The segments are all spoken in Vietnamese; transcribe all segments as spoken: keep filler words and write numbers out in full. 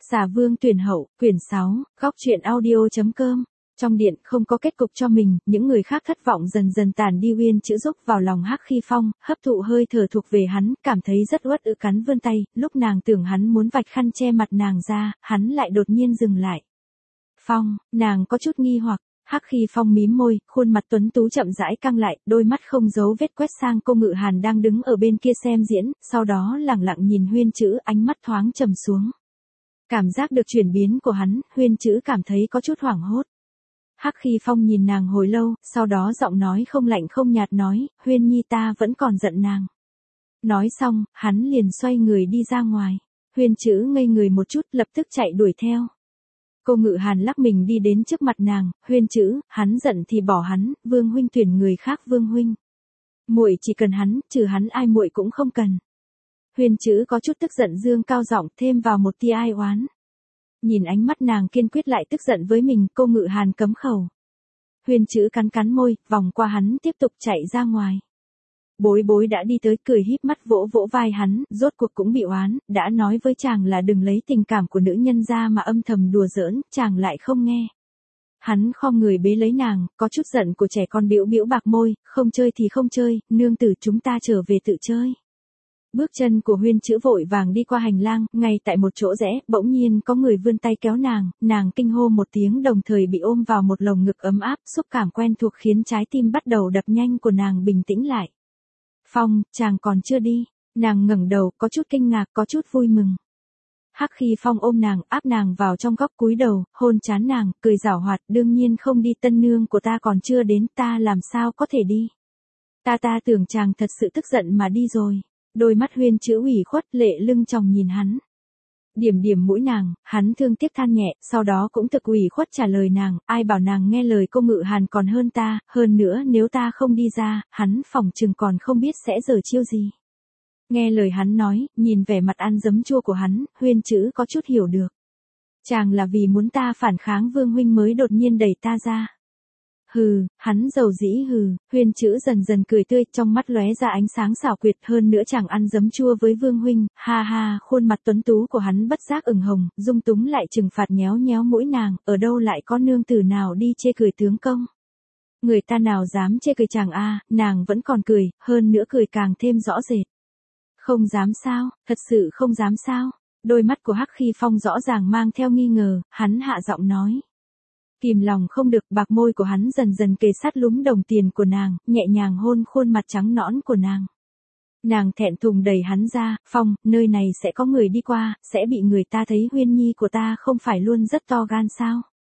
Xà Vương tuyển hậu, quyển sáu, góc truyện audio.com. Trong điện không có kết cục cho mình, những người khác thất vọng dần dần tàn đi. Uyên chữ rúc vào lòng Hắc Khi Phong, hấp thụ hơi thở thuộc về hắn, cảm thấy rất uất ức, cắn vươn tay, lúc nàng tưởng hắn muốn vạch khăn che mặt nàng ra, hắn lại đột nhiên dừng lại. Phong, nàng có chút nghi hoặc. Hắc Khi Phong mím môi, khuôn mặt tuấn tú chậm rãi căng lại, đôi mắt không giấu vết quét sang cô Ngự Hàn đang đứng ở bên kia xem diễn, sau đó lẳng lặng nhìn Huyên chữ, ánh mắt thoáng trầm xuống. Cảm giác được chuyển biến của hắn, Huyên chữ cảm thấy có chút hoảng hốt. Hắc Khi Phong nhìn nàng hồi lâu, sau đó giọng nói không lạnh không nhạt nói, Huyên nhi ta vẫn còn giận nàng. Nói xong, hắn liền xoay người đi ra ngoài. Huyên chữ ngây người một chút, lập tức chạy đuổi theo. Cô Ngự Hàn lắc mình đi đến trước mặt nàng, Huyên chữ, hắn giận thì bỏ hắn, Vương huynh tuyển người khác. Vương huynh, muội chỉ cần hắn, trừ hắn ai muội cũng không cần. Huyên chữ có chút tức giận dương cao giọng, thêm vào một tia ai oán. Nhìn ánh mắt nàng kiên quyết lại tức giận với mình, cô Ngự Hàn cấm khẩu. Huyên chữ cắn cắn môi, vòng qua hắn tiếp tục chạy ra ngoài. Bối bối đã đi tới, cười híp mắt vỗ vỗ vai hắn, rốt cuộc cũng bị oán, đã nói với chàng là đừng lấy tình cảm của nữ nhân ra mà âm thầm đùa giỡn, chàng lại không nghe. Hắn khom người bế lấy nàng, có chút giận của trẻ con, bĩu bĩu bạc môi, không chơi thì không chơi, nương tử chúng ta trở về tự chơi. Bước chân của Huyên chữ vội vàng đi qua hành lang, ngay tại một chỗ rẽ, bỗng nhiên có người vươn tay kéo nàng, nàng kinh hô một tiếng đồng thời bị ôm vào một lồng ngực ấm áp, xúc cảm quen thuộc khiến trái tim bắt đầu đập nhanh của nàng bình tĩnh lại. Phong, chàng còn chưa đi. Nàng ngẩng đầu, có chút kinh ngạc, có chút vui mừng. Hắc Khi Phong ôm nàng, áp nàng vào trong góc, cúi đầu, hôn trán nàng, cười giảo hoạt, đương nhiên không đi, tân nương của ta còn chưa đến, ta làm sao có thể đi. Ta ta tưởng chàng thật sự tức giận mà đi rồi. Đôi mắt Huyên chữ ủy khuất, lệ lưng tròng nhìn hắn. Điểm điểm mũi nàng, hắn thương tiếc than nhẹ, sau đó cũng thực ủy khuất trả lời nàng, ai bảo nàng nghe lời cô Ngự Hàn còn hơn ta, hơn nữa nếu ta không đi ra, hắn phỏng chừng còn không biết sẽ giở chiêu gì. Nghe lời hắn nói, nhìn vẻ mặt ăn giấm chua của hắn, Huyên chữ có chút hiểu được. Chàng là vì muốn ta phản kháng Vương huynh mới đột nhiên đẩy ta ra. Hừ, hắn dầu dĩ hừ, Huyên chữ dần dần cười tươi, trong mắt lóe ra ánh sáng xảo quyệt, hơn nữa chàng ăn giấm chua với Vương huynh, ha ha, khuôn mặt tuấn tú của hắn bất giác ửng hồng, dung túng lại trừng phạt nhéo nhéo mũi nàng, ở đâu lại có nương tử nào đi chê cười tướng công. Người ta nào dám chê cười chàng a, nàng vẫn còn cười, hơn nữa cười càng thêm rõ rệt. Không dám sao, thật sự không dám sao. Đôi mắt của Hắc Khi Phong rõ ràng mang theo nghi ngờ, hắn hạ giọng nói. Kìm lòng không được, bạc môi của hắn dần dần kề sát lúm đồng tiền của nàng, nhẹ nhàng hôn khuôn mặt trắng nõn của nàng. Nàng thẹn thùng đẩy hắn ra, Phong, nơi này sẽ có người đi qua, sẽ bị người ta thấy Huyên nhi của ta không phải luôn rất to gan sao.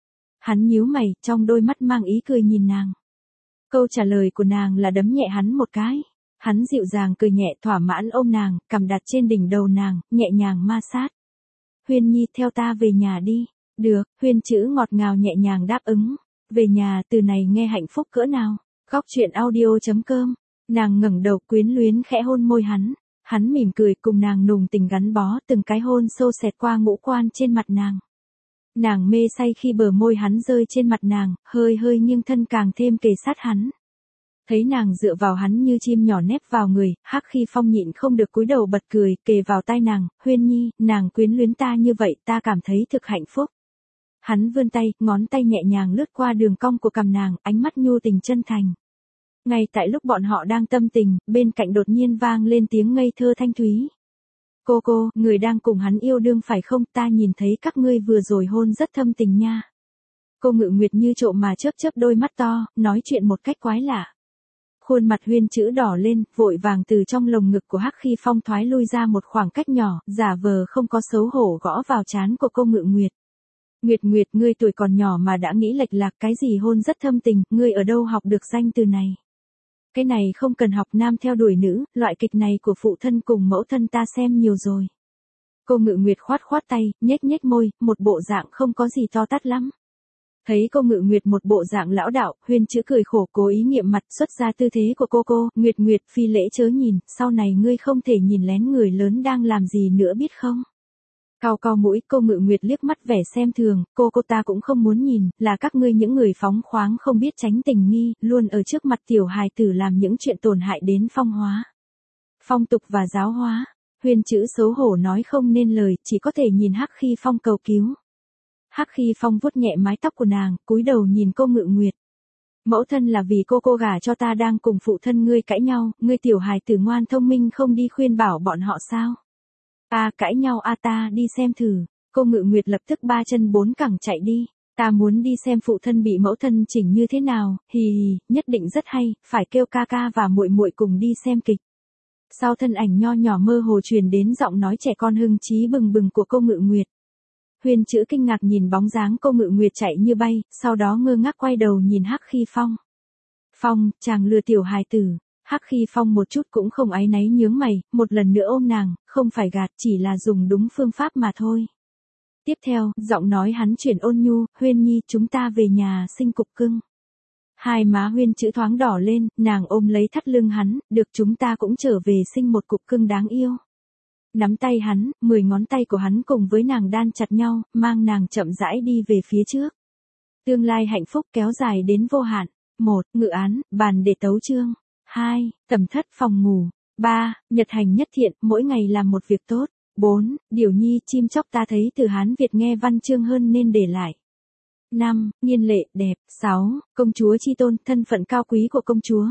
Hắn nhíu mày, trong đôi mắt mang ý cười nhìn nàng. Câu trả lời của nàng là đấm nhẹ hắn một cái. Hắn dịu dàng cười nhẹ, thỏa mãn ôm nàng, cầm đặt trên đỉnh đầu nàng, nhẹ nhàng ma sát. Huyên nhi, theo ta về nhà đi. Được, Huyên chữ ngọt ngào nhẹ nhàng đáp ứng. Về nhà, từ này nghe hạnh phúc cỡ nào. Góc truyện audio.com. Nàng ngẩng đầu quyến luyến khẽ hôn môi hắn. Hắn mỉm cười cùng nàng nùng tình gắn bó, từng cái hôn sâu xẹt qua ngũ quan trên mặt nàng. Nàng mê say khi bờ môi hắn rơi trên mặt nàng, hơi hơi nghiêng thân càng thêm kề sát hắn. Thấy nàng dựa vào hắn như chim nhỏ nép vào người, Hắc Khi Phong nhịn không được cúi đầu bật cười, kề vào tai nàng, Huyên nhi, nàng quyến luyến ta như vậy, ta cảm thấy thực hạnh phúc. Hắn vươn tay, ngón tay nhẹ nhàng lướt qua đường cong của cằm nàng, ánh mắt nhu tình chân thành. Ngay tại lúc bọn họ đang tâm tình, bên cạnh đột nhiên vang lên tiếng ngây thơ thanh thúy. Cô cô, người đang cùng hắn yêu đương phải không, ta nhìn thấy các ngươi vừa rồi hôn rất thâm tình nha. Cô Ngự Nguyệt như trộm mà chớp chớp đôi mắt to, nói chuyện một cách quái lạ. Khuôn mặt Huyên chữ đỏ lên, vội vàng từ trong lồng ngực của Hắc Khi Phong thoái lui ra một khoảng cách nhỏ, giả vờ không có xấu hổ gõ vào trán của cô Ngự Nguyệt. Nguyệt Nguyệt, ngươi tuổi còn nhỏ mà đã nghĩ lệch lạc, cái gì hôn rất thâm tình, ngươi ở đâu học được danh từ này. Cái này không cần học, nam theo đuổi nữ, loại kịch này của phụ thân cùng mẫu thân ta xem nhiều rồi. Cô Ngự Nguyệt khoát khoát tay, nhếch nhếch môi, một bộ dạng không có gì to tát lắm. Thấy cô Ngự Nguyệt một bộ dạng lão đạo, Huyên chữ cười khổ cố ý nghiệm mặt xuất ra tư thế của cô cô, Nguyệt Nguyệt phi lễ chớ nhìn, sau này ngươi không thể nhìn lén người lớn đang làm gì nữa biết không. Cau cau mũi, cô Ngự Nguyệt liếc mắt vẻ xem thường, cô cô ta cũng không muốn nhìn, là các ngươi những người phóng khoáng không biết tránh tình nghi, luôn ở trước mặt tiểu hài tử làm những chuyện tổn hại đến phong hóa. Phong tục và giáo hóa. Huyên chữ xấu hổ nói không nên lời, chỉ có thể nhìn Hắc Khi Phong cầu cứu. Hắc Khi Phong vuốt nhẹ mái tóc của nàng, cúi đầu nhìn cô Ngự Nguyệt. Mẫu thân là vì cô cô gả cho ta đang cùng phụ thân ngươi cãi nhau, ngươi tiểu hài tử ngoan thông minh không đi khuyên bảo bọn họ sao? A cãi nhau a ta đi xem thử. Cô Ngự Nguyệt lập tức ba chân bốn cẳng chạy đi. Ta muốn đi xem phụ thân bị mẫu thân chỉnh như thế nào, hì hì, nhất định rất hay, phải kêu ca ca và muội muội cùng đi xem kịch. Sau thân ảnh nho nhỏ mơ hồ truyền đến giọng nói trẻ con hưng trí bừng bừng của cô Ngự Nguyệt. Huyên chữ kinh ngạc nhìn bóng dáng cô Ngự Nguyệt chạy như bay, sau đó ngơ ngác quay đầu nhìn Hắc Khi Phong. Phong, chàng lừa tiểu hài tử. Hắc Khi Phong một chút cũng không áy náy nhướng mày, một lần nữa ôm nàng, không phải gạt, chỉ là dùng đúng phương pháp mà thôi. Tiếp theo, giọng nói hắn chuyển ôn nhu, Huyên nhi chúng ta về nhà sinh cục cưng. Hai má Huyên chữ thoáng đỏ lên, nàng ôm lấy thắt lưng hắn, được chúng ta cũng trở về sinh một cục cưng đáng yêu. Nắm tay hắn, mười ngón tay của hắn cùng với nàng đan chặt nhau, mang nàng chậm rãi đi về phía trước. Tương lai hạnh phúc kéo dài đến vô hạn. một. Ngự án, bàn để tấu chương. hai. Tẩm thất phòng ngủ. ba. Nhật hành nhất thiện, mỗi ngày làm một việc tốt. bốn. Điều nhi chim chóc ta thấy từ Hán Việt nghe văn chương hơn nên để lại. năm. Nghiên lệ, đẹp. sáu. Công chúa chi tôn, thân phận cao quý của công chúa.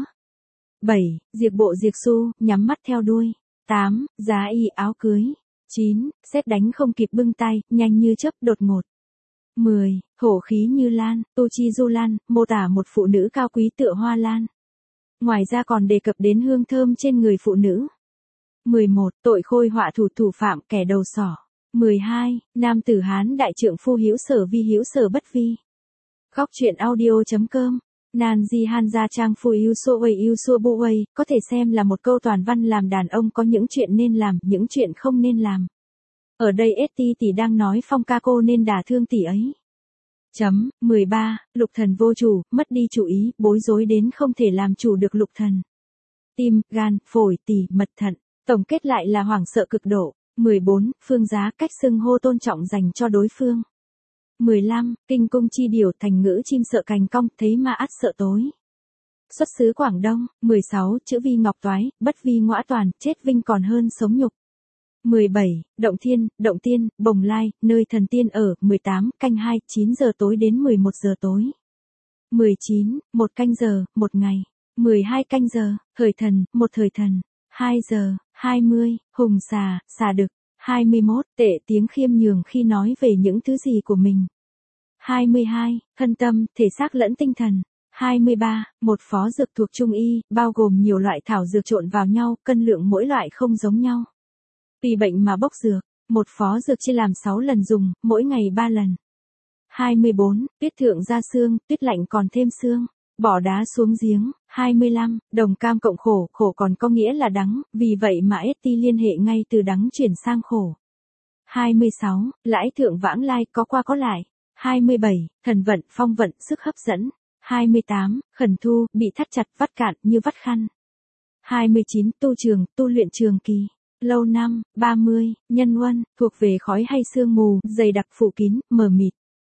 bảy. Diệt bộ diệt xu, nhắm mắt theo đuôi. tám. Giá y áo cưới. chín. Sét đánh không kịp bưng tay, nhanh như chớp đột ngột. mười. Hổ khí như lan, tu chi du lan, mô tả một phụ nữ cao quý tựa hoa lan. Ngoài ra còn đề cập đến hương thơm trên người phụ nữ. mười một. Tội khôi họa thủ thủ phạm kẻ đầu sỏ. mười hai. Nam tử Hán đại trượng phu hữu sở vi hữu sở bất vi. Góc truyện audio chấm com. Nan di han gia trang phu yêu so way yêu so bo way, có thể xem là một câu toàn văn làm đàn ông có những chuyện nên làm, những chuyện không nên làm. Ở đây ét tê tỷ đang nói Phong ca cô nên đả thương tỷ ấy. Chấm, mười ba. Lục thần vô chủ, mất đi chủ ý, bối rối đến không thể làm chủ được lục thần. Tim, gan, phổi, tỳ, mật thận. Tổng kết lại là hoảng sợ cực độ. mười bốn. Phương giá, cách xưng hô tôn trọng dành cho đối phương. mười lăm. Kinh cung chi điều, thành ngữ chim sợ cành cong, thấy ma ắt sợ tối. Xuất xứ Quảng Đông. mười sáu. Chữ vi ngọc toái, bất vi ngõa toàn, chết vinh còn hơn sống nhục. mười bảy. Động thiên, động tiên, bồng lai, nơi thần tiên ở. mười tám. Canh hai, chín giờ tối đến mười một giờ tối. mười chín. Một canh giờ, một ngày. mười hai canh giờ, thời thần, một thời thần. hai giờ, hai mươi, hùng xà, xà đực. hai mươi mốt. Tệ tiếng khiêm nhường khi nói về những thứ gì của mình. hai mươi hai. Thân tâm, thể xác lẫn tinh thần. hai mươi ba. Một phó dược thuộc Trung y, bao gồm nhiều loại thảo dược trộn vào nhau, cân lượng mỗi loại không giống nhau. Vì bệnh mà bốc dược, một phó dược chia làm sáu lần dùng, mỗi ngày ba lần. hai mươi bốn. Tuyết thượng ra xương, tuyết lạnh còn thêm xương. Bỏ đá xuống giếng. hai mươi lăm. Đồng cam cộng khổ, khổ còn có nghĩa là đắng, vì vậy mà ét tê liên hệ ngay từ đắng chuyển sang khổ. hai mươi sáu. Lãi thượng vãng lai, có qua có lại. hai mươi bảy. Thần vận, phong vận, sức hấp dẫn. hai mươi tám. Khẩn thu, bị thắt chặt, vắt cạn, như vắt khăn. hai mươi chín. Tu trường, tu luyện trường kỳ. Lâu năm. ba mươi. Nhân huân, thuộc về khói hay sương mù, dày đặc phủ kín, mờ mịt.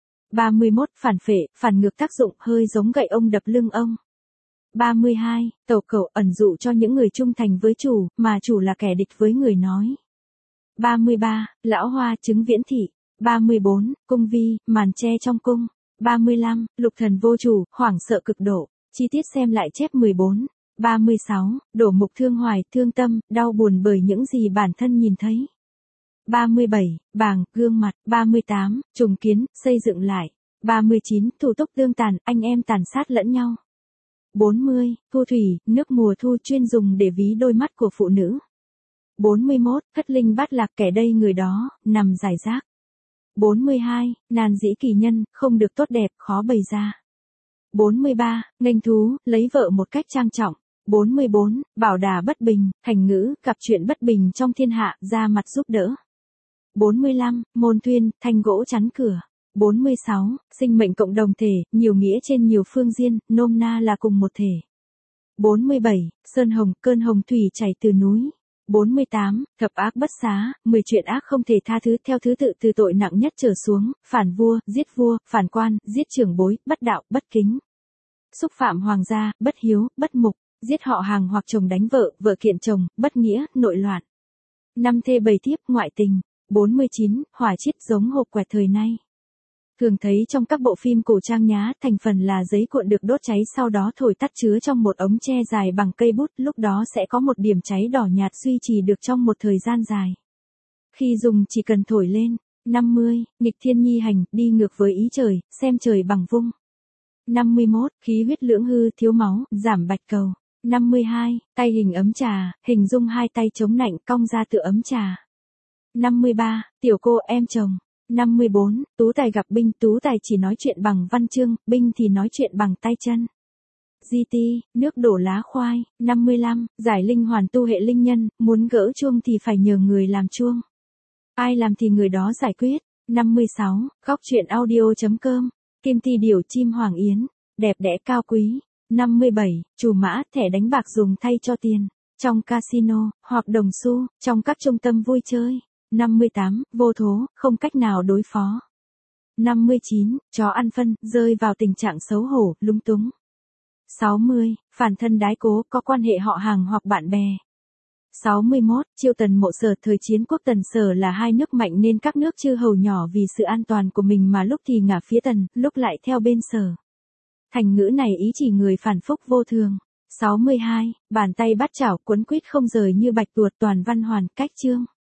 ba mươi mốt. Phản phệ, phản ngược tác dụng, hơi giống gậy ông đập lưng ông. ba mươi hai. Tẩu cẩu, ẩn dụ cho những người trung thành với chủ, mà chủ là kẻ địch với người nói. ba mươi ba. Lão hoa, chứng viễn thị. ba mươi bốn. Cung vi, màn che trong cung. ba mươi lăm. Lục thần vô chủ, hoảng sợ cực độ. Chi tiết xem lại chép mười bốn. ba mươi sáu. Đổ mục thương hoài, thương tâm, đau buồn bởi những gì bản thân nhìn thấy. ba mươi bảy. Bàng, gương mặt. ba mươi tám. Trùng kiến, xây dựng lại. ba mươi chín. Thủ túc tương tàn, anh em tàn sát lẫn nhau. bốn mươi. Thu thủy, nước mùa thu chuyên dùng để ví đôi mắt của phụ nữ. bốn mươi mốt. Thất linh bát lạc, kẻ đây người đó, nằm rải rác. bốn mươi hai. Nan dĩ kỳ nhân, không được tốt đẹp, khó bày ra. bốn mươi ba. Nghênh thú, lấy vợ một cách trang trọng. bốn mươi bốn. Bảo đà bất bình, thành ngữ, gặp chuyện bất bình trong thiên hạ, ra mặt giúp đỡ. bốn mươi lăm. Môn thuyên, thanh gỗ chắn cửa. bốn mươi sáu. Sinh mệnh cộng đồng thể, nhiều nghĩa trên nhiều phương diện, nôm na là cùng một thể. bốn mươi bảy. Sơn hồng, cơn hồng thủy chảy từ núi. bốn mươi tám. Thập ác bất xá, mười chuyện ác không thể tha thứ theo thứ tự từ tội nặng nhất trở xuống, phản vua, giết vua, phản quan, giết trưởng bối, bất đạo, bất kính. Xúc phạm hoàng gia, bất hiếu, bất mục, giết họ hàng hoặc chồng đánh vợ, vợ kiện chồng, bất nghĩa, nội loạn. năm thê bảy thiếp ngoại tình. bốn mươi chín. Hỏa chiết giống hộp quẹt thời nay. Thường thấy trong các bộ phim cổ trang nhá, thành phần là giấy cuộn được đốt cháy sau đó thổi tắt chứa trong một ống tre dài bằng cây bút, lúc đó sẽ có một điểm cháy đỏ nhạt duy trì được trong một thời gian dài. Khi dùng chỉ cần thổi lên. năm mươi. Nghịch thiên nhi hành, đi ngược với ý trời, xem trời bằng vung. năm mươi mốt. Khí huyết lưỡng hư, thiếu máu, giảm bạch cầu. năm mươi hai. Tay hình ấm trà, hình dung hai tay chống nạnh cong ra tựa ấm trà. năm mươi ba. Tiểu cô em chồng. năm mươi bốn. Tú tài gặp binh, tú tài chỉ nói chuyện bằng văn chương, binh thì nói chuyện bằng tay chân. giê tê, nước đổ lá khoai. năm mươi lăm. Giải linh hoàn tu hệ linh nhân, muốn gỡ chuông thì phải nhờ người làm chuông. Ai làm thì người đó giải quyết. năm mươi sáu. Góc truyện audio.com. Kim ti điểu chim hoàng yến, đẹp đẽ cao quý. năm mươi bảy. Chủ mã, thẻ đánh bạc dùng thay cho tiền. Trong casino, hoặc đồng xu, trong các trung tâm vui chơi. năm mươi tám. Vô thố, không cách nào đối phó. năm mươi chín. Chó ăn phân, rơi vào tình trạng xấu hổ, lúng túng. sáu mươi. Phản thân đái cố, có quan hệ họ hàng hoặc bạn bè. sáu mươi mốt. Chiêu Tần Mộ Sở, thời chiến quốc Tần Sở là hai nước mạnh nên các nước chư hầu nhỏ vì sự an toàn của mình mà lúc thì ngả phía Tần, lúc lại theo bên Sở. Thành ngữ này ý chỉ người phản phúc vô thường. sáu mươi hai. Bàn tay bắt chảo, cuốn quýt không rời như bạch tuột, toàn văn hoàn, cách chương.